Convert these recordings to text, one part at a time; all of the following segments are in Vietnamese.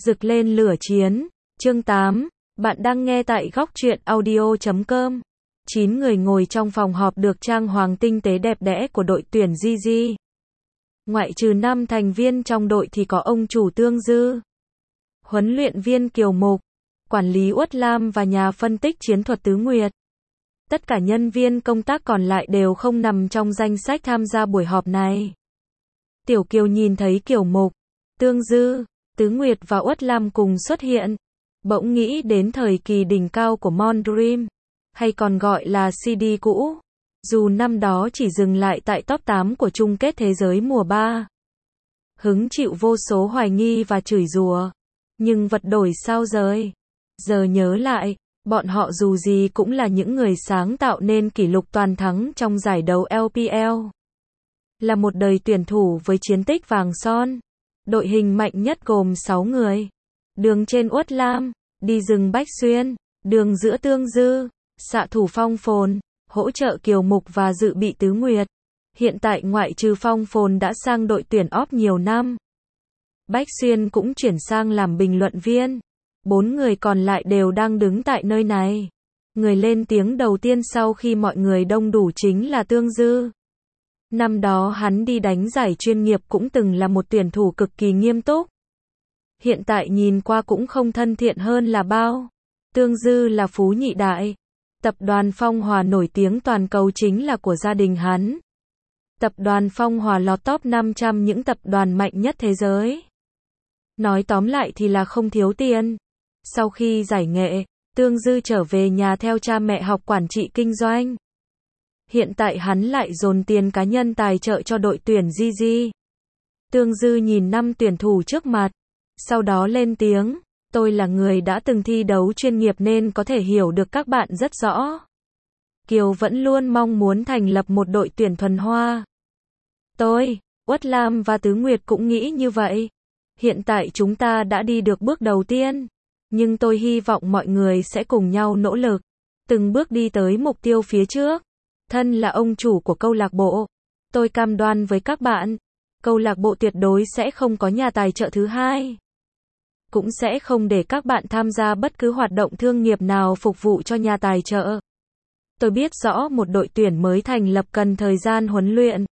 Rực lên lửa chiến. Chương 8. Bạn đang nghe tại góc truyện audio.com. 9 người ngồi trong phòng họp được trang hoàng tinh tế đẹp đẽ của đội tuyển GG. Ngoại trừ 5 thành viên trong đội thì có ông chủ Tương Dư, huấn luyện viên Kiều Mục, quản lý Uất Lam và nhà phân tích chiến thuật Tứ Nguyệt. Tất cả nhân viên công tác còn lại đều không nằm trong danh sách tham gia buổi họp này. Tiểu Kiều nhìn thấy Kiều Mục, Tương Dư, Tứ Nguyệt và Uất Lam cùng xuất hiện, bỗng nghĩ đến thời kỳ đỉnh cao của Mon Dream, hay còn gọi là CD cũ. Dù năm đó chỉ dừng lại tại top 8 của chung kết thế giới mùa 3. Hứng chịu vô số hoài nghi và chửi rủa, nhưng vật đổi sao rời. Giờ nhớ lại, bọn họ dù gì cũng là những người sáng tạo nên kỷ lục toàn thắng trong giải đấu LPL. Là một đời tuyển thủ với chiến tích vàng son. Đội hình mạnh nhất gồm 6 người. Đường trên Uất Lam, đi rừng Bách Xuyên, đường giữa Tương Dư, xạ thủ Phong Phồn, hỗ trợ Kiều Mục và dự bị Tứ Nguyệt. Hiện tại ngoại trừ Phong Phồn đã sang đội tuyển OP nhiều năm, Bách Xuyên cũng chuyển sang làm bình luận viên. 4 người còn lại đều đang đứng tại nơi này. Người lên tiếng đầu tiên sau khi mọi người đông đủ chính là Tương Dư. Năm đó hắn đi đánh giải chuyên nghiệp cũng từng là một tuyển thủ cực kỳ nghiêm túc. Hiện tại nhìn qua cũng không thân thiện hơn là bao. Tương Dư là phú nhị đại. Tập đoàn Phong Hòa nổi tiếng toàn cầu chính là của gia đình hắn. Tập đoàn Phong Hòa lọt top 500 những tập đoàn mạnh nhất thế giới. Nói tóm lại thì là không thiếu tiền. Sau khi giải nghệ, Tương Dư trở về nhà theo cha mẹ học quản trị kinh doanh. Hiện tại hắn lại dồn tiền cá nhân tài trợ cho đội tuyển GG. Tương Dư nhìn 5 tuyển thủ trước mặt, sau đó lên tiếng, tôi là người đã từng thi đấu chuyên nghiệp nên có thể hiểu được các bạn rất rõ. Kiều vẫn luôn mong muốn thành lập một đội tuyển thuần hoa. Tôi, Uất Lam và Tứ Nguyệt cũng nghĩ như vậy. Hiện tại chúng ta đã đi được bước đầu tiên, nhưng tôi hy vọng mọi người sẽ cùng nhau nỗ lực, từng bước đi tới mục tiêu phía trước. Thân là ông chủ của câu lạc bộ, tôi cam đoan với các bạn, câu lạc bộ tuyệt đối sẽ không có nhà tài trợ thứ hai. Cũng sẽ không để các bạn tham gia bất cứ hoạt động thương nghiệp nào phục vụ cho nhà tài trợ. Tôi biết rõ một đội tuyển mới thành lập cần thời gian huấn luyện.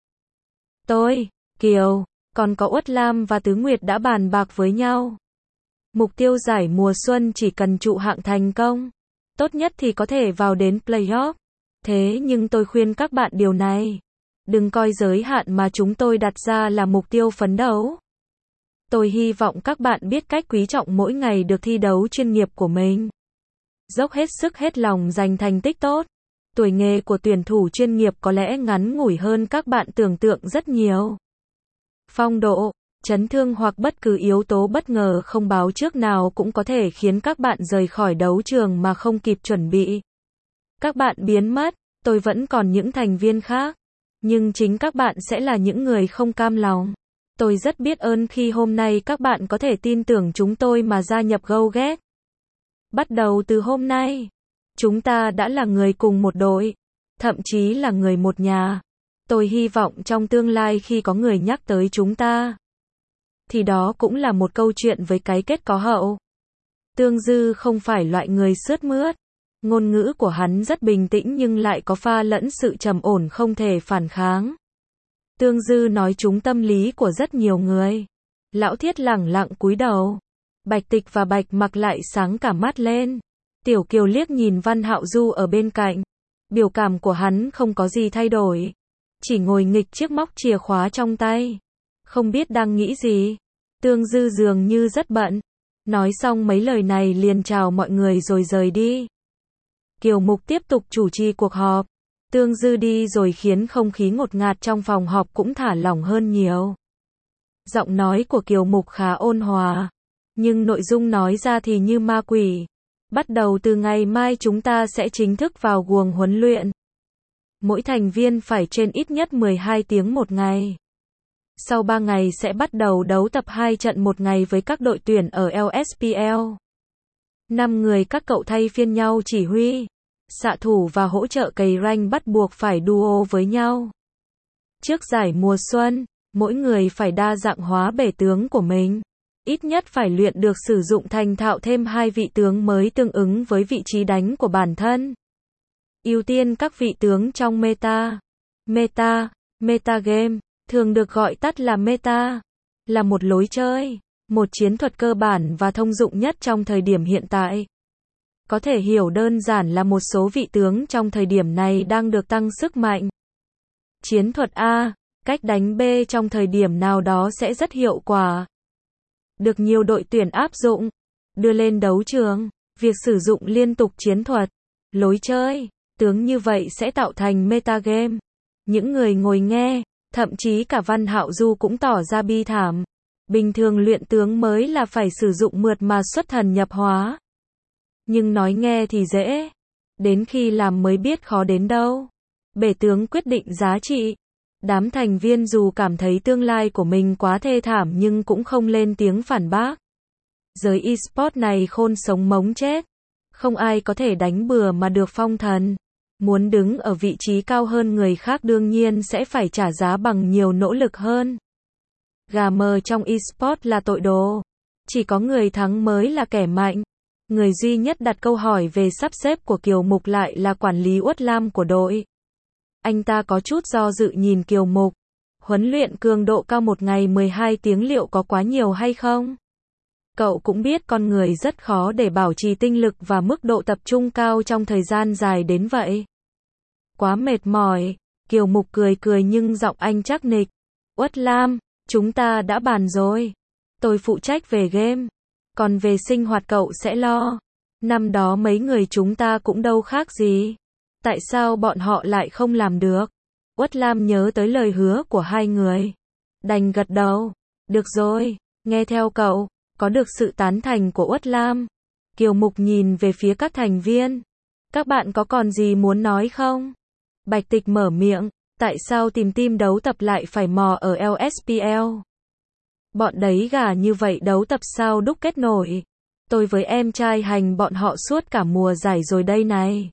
Tôi, Kiều, còn có Uất Lam và Tứ Nguyệt đã bàn bạc với nhau. Mục tiêu giải mùa xuân chỉ cần trụ hạng thành công, tốt nhất thì có thể vào đến playoff. Thế nhưng tôi khuyên các bạn điều này. Đừng coi giới hạn mà chúng tôi đặt ra là mục tiêu phấn đấu. Tôi hy vọng các bạn biết cách quý trọng mỗi ngày được thi đấu chuyên nghiệp của mình. Dốc hết sức hết lòng giành thành tích tốt. Tuổi nghề của tuyển thủ chuyên nghiệp có lẽ ngắn ngủi hơn các bạn tưởng tượng rất nhiều. Phong độ, chấn thương hoặc bất cứ yếu tố bất ngờ không báo trước nào cũng có thể khiến các bạn rời khỏi đấu trường mà không kịp chuẩn bị. Các bạn biến mất, tôi vẫn còn những thành viên khác. Nhưng chính các bạn sẽ là những người không cam lòng. Tôi rất biết ơn khi hôm nay các bạn có thể tin tưởng chúng tôi mà gia nhập Go Get. Bắt đầu từ hôm nay, chúng ta đã là người cùng một đội, thậm chí là người một nhà. Tôi hy vọng trong tương lai khi có người nhắc tới chúng ta, thì đó cũng là một câu chuyện với cái kết có hậu. Tương Dư không phải loại người sướt mướt. Ngôn ngữ của hắn rất bình tĩnh nhưng lại có pha lẫn sự trầm ổn không thể phản kháng. Tương Dư nói trúng tâm lý của rất nhiều người. Lão Thiết lẳng lặng cúi đầu. Bạch Tịch và Bạch Mặc lại sáng cả mắt lên. Tiểu Kiều liếc nhìn Văn Hạo Du ở bên cạnh. Biểu cảm của hắn không có gì thay đổi. Chỉ ngồi nghịch chiếc móc chìa khóa trong tay. Không biết đang nghĩ gì. Tương Dư dường như rất bận. Nói xong mấy lời này liền chào mọi người rồi rời đi. Kiều Mục tiếp tục chủ trì cuộc họp. Tương Dư đi rồi khiến không khí ngột ngạt trong phòng họp cũng thả lỏng hơn nhiều. Giọng nói của Kiều Mục khá ôn hòa, nhưng nội dung nói ra thì như ma quỷ. Bắt đầu từ ngày mai chúng ta sẽ chính thức vào guồng huấn luyện. Mỗi thành viên phải trên ít nhất 12 tiếng một ngày. Sau 3 ngày sẽ bắt đầu đấu tập 2 trận một ngày với các đội tuyển ở LSPL. 5 người các cậu thay phiên nhau chỉ huy. Xạ thủ và hỗ trợ cày rank bắt buộc phải duo với nhau. Trước giải mùa xuân, mỗi người phải đa dạng hóa bể tướng của mình. ít nhất phải luyện được sử dụng thành thạo thêm 2 vị tướng mới tương ứng với vị trí đánh của bản thân. Ưu tiên các vị tướng trong meta. Metagame, thường được gọi tắt là meta, là một lối chơi, một chiến thuật cơ bản và thông dụng nhất trong thời điểm hiện tại. Có thể hiểu đơn giản là một số vị tướng trong thời điểm này đang được tăng sức mạnh. Chiến thuật A, cách đánh B trong thời điểm nào đó sẽ rất hiệu quả. Được nhiều đội tuyển áp dụng, đưa lên đấu trường, việc sử dụng liên tục chiến thuật, lối chơi, tướng như vậy sẽ tạo thành metagame. Những người ngồi nghe, thậm chí cả Văn Hạo Du cũng tỏ ra bi thảm. Bình thường luyện tướng mới là phải sử dụng mượt mà xuất thần nhập hóa. Nhưng nói nghe thì dễ, đến khi làm mới biết khó đến đâu. Bể tướng quyết định giá trị. Đám thành viên dù cảm thấy tương lai của mình quá thê thảm nhưng cũng không lên tiếng phản bác. Giới eSport này khôn sống mống chết. Không ai có thể đánh bừa mà được phong thần. Muốn đứng ở vị trí cao hơn người khác đương nhiên sẽ phải trả giá bằng nhiều nỗ lực hơn. Gà mờ trong eSport là tội đồ. Chỉ có người thắng mới là kẻ mạnh. Người duy nhất đặt câu hỏi về sắp xếp của Kiều Mục lại là quản lý Uất Lam của đội. Anh ta có chút do dự nhìn Kiều Mục. Huấn luyện cường độ cao một ngày 12 tiếng liệu có quá nhiều hay không? Cậu cũng biết con người rất khó để bảo trì tinh lực và mức độ tập trung cao trong thời gian dài đến vậy. Quá mệt mỏi. Kiều Mục cười cười nhưng giọng anh chắc nịch. Uất Lam, chúng ta đã bàn rồi. Tôi phụ trách về game. Còn về sinh hoạt cậu sẽ lo. Năm đó mấy người chúng ta cũng đâu khác gì. Tại sao bọn họ lại không làm được? Uất Lam nhớ tới lời hứa của hai người. Đành gật đầu. Được rồi, nghe theo cậu. Có được sự tán thành của Uất Lam. Kiều Mục nhìn về phía các thành viên. Các bạn có còn gì muốn nói không? Bạch Tịch mở miệng. Tại sao tìm team đấu tập lại phải mò ở LSPL? Bọn đấy gà như vậy đấu tập sao đúc kết nổi? Tôi với em trai hành bọn họ suốt cả mùa giải rồi đây này.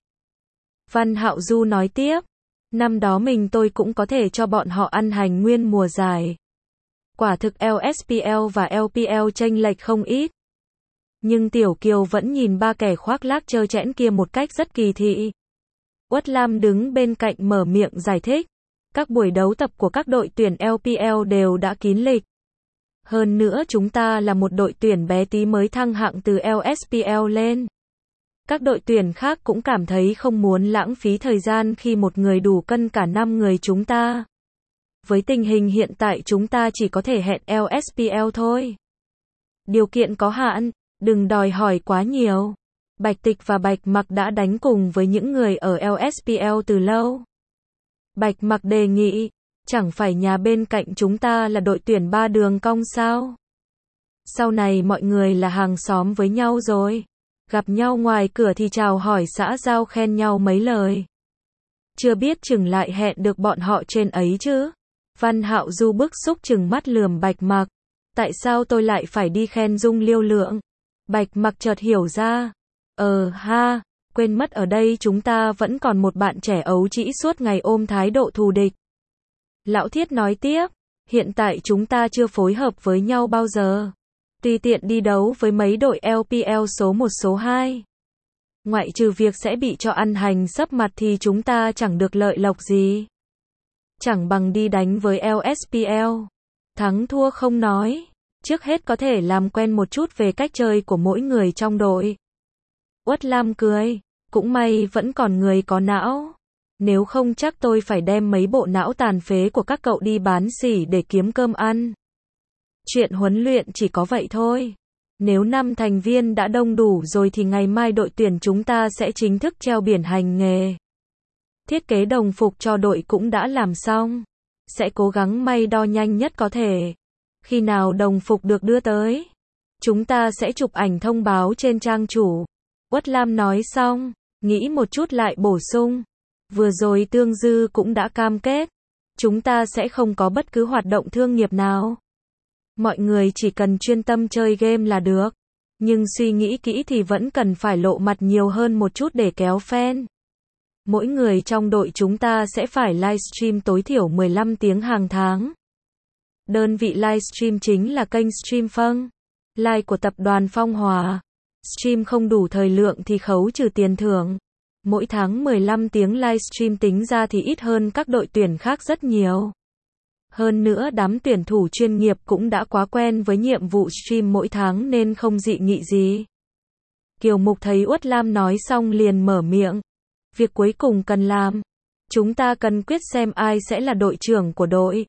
Văn Hạo Du nói tiếp. Năm đó tôi cũng có thể cho bọn họ ăn hành nguyên mùa giải. Quả thực LSPL và LPL chênh lệch không ít. Nhưng Tiểu Kiều vẫn nhìn ba kẻ khoác lác trơ trẽn kia một cách rất kỳ thị. Uất Lam đứng bên cạnh mở miệng giải thích. Các buổi đấu tập của các đội tuyển LPL đều đã kín lịch. Hơn nữa chúng ta là một đội tuyển bé tí mới thăng hạng từ LSPL lên. Các đội tuyển khác cũng cảm thấy không muốn lãng phí thời gian khi một người đủ cân cả 5 người chúng ta. Với tình hình hiện tại chúng ta chỉ có thể hẹn LSPL thôi. Điều kiện có hạn, đừng đòi hỏi quá nhiều. Bạch Tịch và Bạch Mặc đã đánh cùng với những người ở LSPL từ lâu. Bạch Mặc đề nghị, chẳng phải nhà bên cạnh chúng ta là đội tuyển 3 đường cong sao? Sau này mọi người là hàng xóm với nhau rồi. Gặp nhau ngoài cửa thì chào hỏi xã giao khen nhau mấy lời. Chưa biết chừng lại hẹn được bọn họ trên ấy chứ. Văn Hạo Du bức xúc chừng mắt lườm Bạch Mặc. Tại sao tôi lại phải đi khen Dung Liêu Lượng? Bạch Mặc chợt hiểu ra. Ha, quên mất ở đây chúng ta vẫn còn một bạn trẻ ấu trĩ suốt ngày ôm thái độ thù địch. Lão Thiết nói tiếp. Hiện tại chúng ta chưa phối hợp với nhau bao giờ. Tùy tiện đi đấu với mấy đội LPL số 1 số 2. Ngoại trừ việc sẽ bị cho ăn hành sấp mặt thì chúng ta chẳng được lợi lộc gì. Chẳng bằng đi đánh với LSPL. Thắng thua không nói. Trước hết có thể làm quen một chút về cách chơi của mỗi người trong đội. Uất Lam cười. Cũng may vẫn còn người có não. Nếu không chắc tôi phải đem mấy bộ não tàn phế của các cậu đi bán xỉ để kiếm cơm ăn. Chuyện huấn luyện chỉ có vậy thôi. Nếu 5 thành viên đã đông đủ rồi thì ngày mai đội tuyển chúng ta sẽ chính thức treo biển hành nghề. Thiết kế đồng phục cho đội cũng đã làm xong. Sẽ cố gắng may đo nhanh nhất có thể. Khi nào đồng phục được đưa tới, chúng ta sẽ chụp ảnh thông báo trên trang chủ. Uất Lam nói xong, nghĩ một chút lại bổ sung. Vừa rồi Tương Dư cũng đã cam kết. Chúng ta sẽ không có bất cứ hoạt động thương nghiệp nào. Mọi người chỉ cần chuyên tâm chơi game là được. Nhưng suy nghĩ kỹ thì vẫn cần phải lộ mặt nhiều hơn một chút để kéo fan. Mỗi người trong đội chúng ta sẽ phải livestream tối thiểu 15 tiếng hàng tháng. Đơn vị livestream chính là kênh Stream Phâng. Like của tập đoàn Phong Hòa. Stream không đủ thời lượng thì khấu trừ tiền thưởng. Mỗi tháng 15 tiếng livestream tính ra thì ít hơn các đội tuyển khác rất nhiều. Hơn nữa đám tuyển thủ chuyên nghiệp cũng đã quá quen với nhiệm vụ stream mỗi tháng nên không dị nghị gì. Kiều Mục thấy Uất Lam nói xong liền mở miệng. Việc cuối cùng cần làm. Chúng ta cần quyết xem ai sẽ là đội trưởng của đội.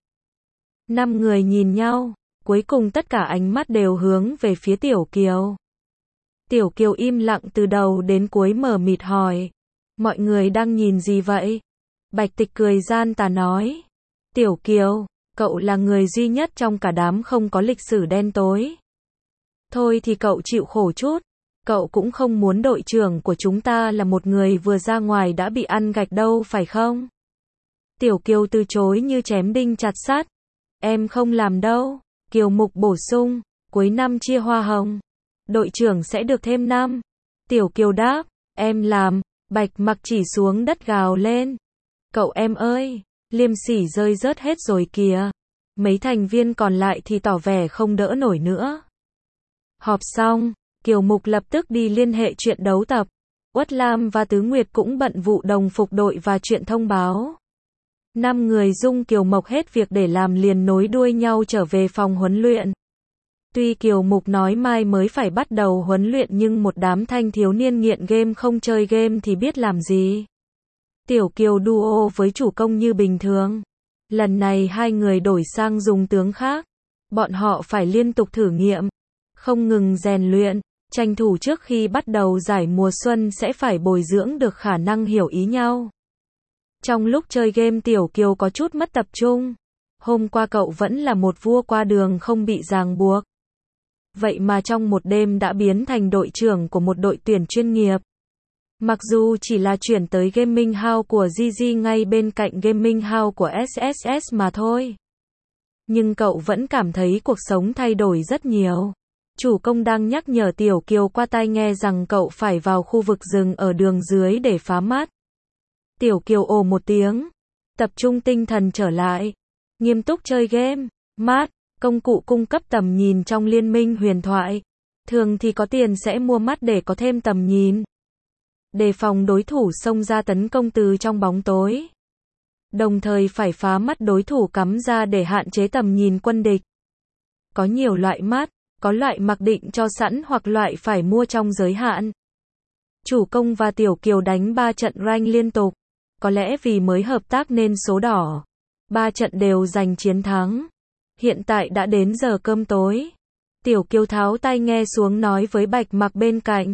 5 người nhìn nhau. Cuối cùng tất cả ánh mắt đều hướng về phía Tiểu Kiều. Tiểu Kiều im lặng từ đầu đến cuối mờ mịt hỏi. Mọi người đang nhìn gì vậy? Bạch Tịch cười gian tà nói. Tiểu Kiều, cậu là người duy nhất trong cả đám không có lịch sử đen tối. Thôi thì cậu chịu khổ chút. Cậu cũng không muốn đội trưởng của chúng ta là một người vừa ra ngoài đã bị ăn gạch đâu phải không? Tiểu Kiều từ chối như chém đinh chặt sắt. Em không làm đâu. Kiều Mục bổ sung. Cuối năm chia hoa hồng. Đội trưởng sẽ được thêm năm. Tiểu Kiều đáp. Em làm. Bạch Mặc chỉ xuống đất gào lên. Cậu em ơi. Liêm sỉ rơi rớt hết rồi kìa. Mấy thành viên còn lại thì tỏ vẻ không đỡ nổi nữa. Họp xong. Kiều Mục lập tức đi liên hệ chuyện đấu tập. Uất Lam và Tứ Nguyệt cũng bận vụ đồng phục đội và chuyện thông báo. 5 người dung Kiều Mộc hết việc để làm liền nối đuôi nhau trở về phòng huấn luyện. Tuy Kiều Mục nói mai mới phải bắt đầu huấn luyện nhưng một đám thanh thiếu niên nghiện game không chơi game thì biết làm gì. Tiểu Kiều duo với chủ công như bình thường. Lần này hai người đổi sang dùng tướng khác. Bọn họ phải liên tục thử nghiệm, không ngừng rèn luyện, tranh thủ trước khi bắt đầu giải mùa xuân sẽ phải bồi dưỡng được khả năng hiểu ý nhau. Trong lúc chơi game Tiểu Kiều có chút mất tập trung. Hôm qua cậu vẫn là một vua qua đường không bị ràng buộc. Vậy mà trong một đêm đã biến thành đội trưởng của một đội tuyển chuyên nghiệp. Mặc dù chỉ là chuyển tới Gaming House của GG ngay bên cạnh Gaming House của SSS mà thôi. Nhưng cậu vẫn cảm thấy cuộc sống thay đổi rất nhiều. Chủ công đang nhắc nhở Tiểu Kiều qua tai nghe rằng cậu phải vào khu vực rừng ở đường dưới để phá mát. Tiểu Kiều ồ một tiếng, tập trung tinh thần trở lại, nghiêm túc chơi game. Mát, công cụ cung cấp tầm nhìn trong liên minh huyền thoại. Thường thì có tiền sẽ mua mắt để có thêm tầm nhìn. Đề phòng đối thủ xông ra tấn công từ trong bóng tối. Đồng thời phải phá mắt đối thủ cắm ra để hạn chế tầm nhìn quân địch. Có nhiều loại mắt, có loại mặc định cho sẵn hoặc loại phải mua trong giới hạn. Chủ công và Tiểu Kiều đánh 3 trận rank liên tục. Có lẽ vì mới hợp tác nên số đỏ. 3 trận đều giành chiến thắng. Hiện tại đã đến giờ cơm tối. Tiểu Kiều tháo tai nghe xuống nói với Bạch Mặc bên cạnh.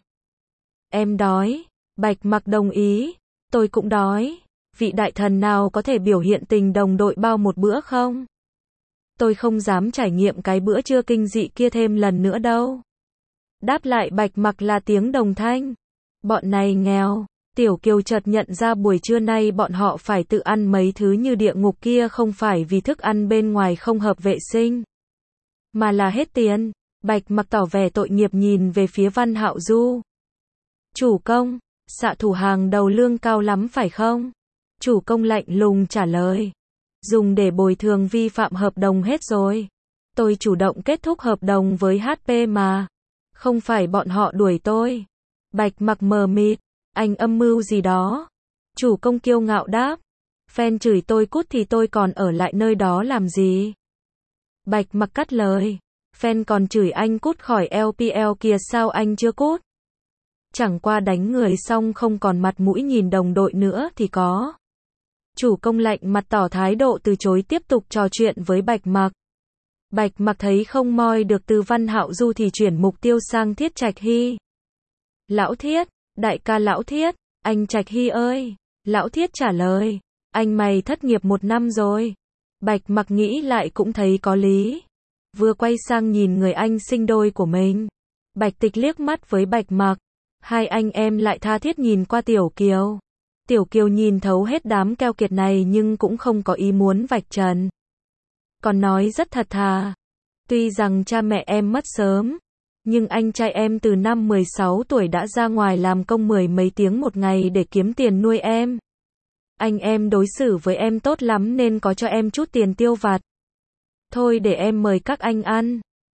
Em đói. Bạch Mặc đồng ý. Tôi cũng đói. Vị đại thần nào có thể biểu hiện tình đồng đội bao một bữa không? Tôi không dám trải nghiệm cái bữa trưa kinh dị kia thêm lần nữa đâu. Đáp lại Bạch Mặc là tiếng đồng thanh. Bọn này nghèo. Tiểu Kiều chợt nhận ra buổi trưa nay bọn họ phải tự ăn mấy thứ như địa ngục kia không phải vì thức ăn bên ngoài không hợp vệ sinh, mà là hết tiền. Bạch Mặc tỏ vẻ tội nghiệp nhìn về phía Văn Hạo Du. Chủ công, xạ thủ hàng đầu lương cao lắm phải không? Chủ công lạnh lùng trả lời. Dùng để bồi thường vi phạm hợp đồng hết rồi. Tôi chủ động kết thúc hợp đồng với HP mà. Không phải bọn họ đuổi tôi. Bạch Mặc mờ mịt. Anh âm mưu gì đó? Chủ công kiêu ngạo đáp. Fan chửi tôi cút thì tôi còn ở lại nơi đó làm gì? Bạch Mặc cắt lời. Fan còn chửi anh cút khỏi LPL kìa sao anh chưa cút? Chẳng qua đánh người xong không còn mặt mũi nhìn đồng đội nữa thì có. Chủ công lạnh mặt tỏ thái độ từ chối tiếp tục trò chuyện với Bạch Mặc. Bạch Mặc thấy không moi được từ Văn Hạo Du thì chuyển mục tiêu sang Thiết Trạch Hy. Lão Thiết, đại ca Lão Thiết, anh Trạch Hy ơi. Lão Thiết trả lời, anh mày thất nghiệp 1 năm rồi. Bạch Mặc nghĩ lại cũng thấy có lý. Vừa quay sang nhìn người anh sinh đôi của mình. Bạch Tịch liếc mắt với Bạch Mặc. Hai anh em lại tha thiết nhìn qua Tiểu Kiều. Tiểu Kiều nhìn thấu hết đám keo kiệt này nhưng cũng không có ý muốn vạch trần. Còn nói rất thật thà. Tuy rằng cha mẹ em mất sớm, nhưng anh trai em từ năm 16 tuổi đã ra ngoài làm công 10 mấy tiếng một ngày để kiếm tiền nuôi em. Anh em đối xử với em tốt lắm nên có cho em chút tiền tiêu vặt. Thôi để em mời các anh ăn.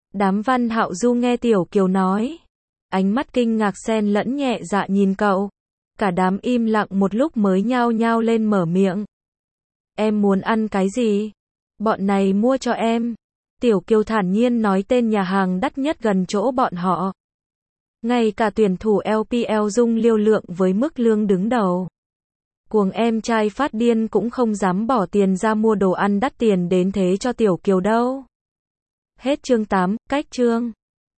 Đám Văn Hạo Du nghe Tiểu Kiều nói. Ánh mắt kinh ngạc xen lẫn nhẹ dạ nhìn cậu. Cả đám im lặng một lúc mới nhao nhao lên mở miệng. Em muốn ăn cái gì? Bọn này mua cho em. Tiểu Kiều thản nhiên nói tên nhà hàng đắt nhất gần chỗ bọn họ. Ngay cả tuyển thủ LPL Dung Liêu Lượng với mức lương đứng đầu. Cuồng em trai phát điên cũng không dám bỏ tiền ra mua đồ ăn đắt tiền đến thế cho Tiểu Kiều đâu. Hết chương 8, cách chương.